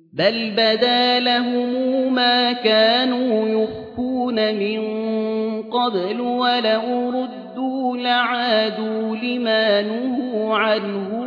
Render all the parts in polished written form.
بل بدا لهم ما كانوا يخفون من قبل ولو ردوا لعادوا لما نهوا عنه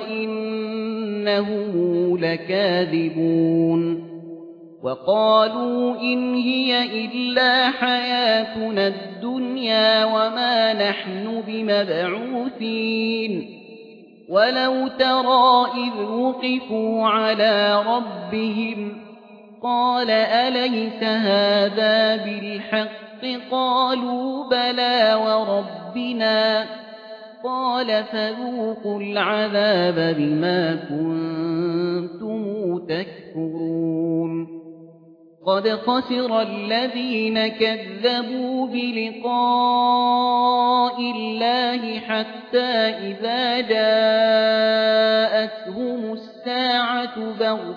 وإنهم لكاذبون وقالوا إن هي إلا حياتنا الدنيا وما نحن بمبعوثين ولو ترى إذ وقفوا على ربهم قال أليس هذا بالحق قالوا بلى وربنا قال فذوقوا العذاب بما كنتم تكفرون قد خسر الذين كذبوا بلقاء الله حتى إذا جاءتهم الساعة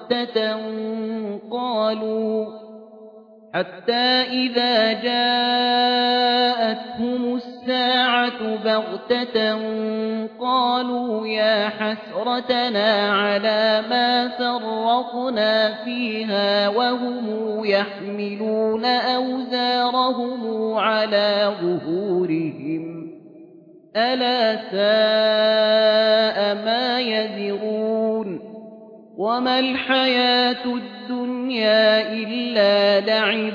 بغتة قالوا يا حسرتنا على ما فرطنا فيها وهم يحملون أوزارهم على ظهورهم ألا ساء ما يزرون وما الحياة الدنيا إلا لعب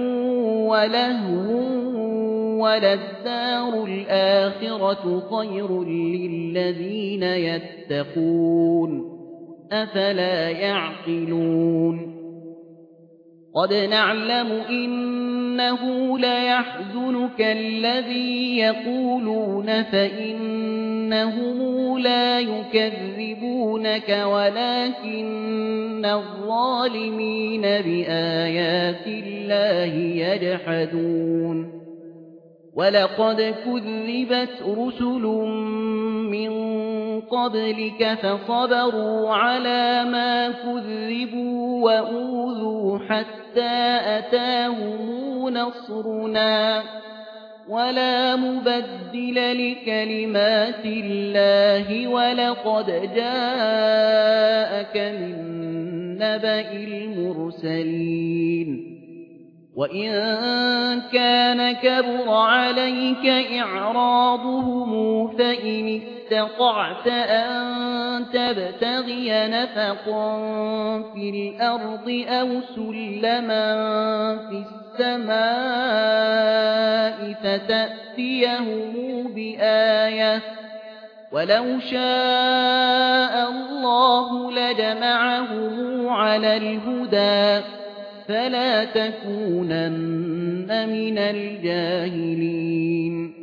ولهو وللدار الآخرة خير للذين يتقون أفلا يعقلون قد نعلم إنه ليحزنك الذي يقولون فإنهم لا يكذبونك ولكن الظالمين بآيات الله يجحدون ولقد كذبت رسل من قبلك فصبروا على ما كذبوا وأوذوا حتى أتاهم نصرنا ولا مبدل لكلمات الله ولقد جاءك من نبأ المرسلين وإن كان كبر عليك إعراضهم فإن استطعت أن تبتغي نفقا في الأرض أو سلما في السماء فتأتيهم بآية ولو شاء الله لجمعهم على الهدى فلا تكونن من الجاهلين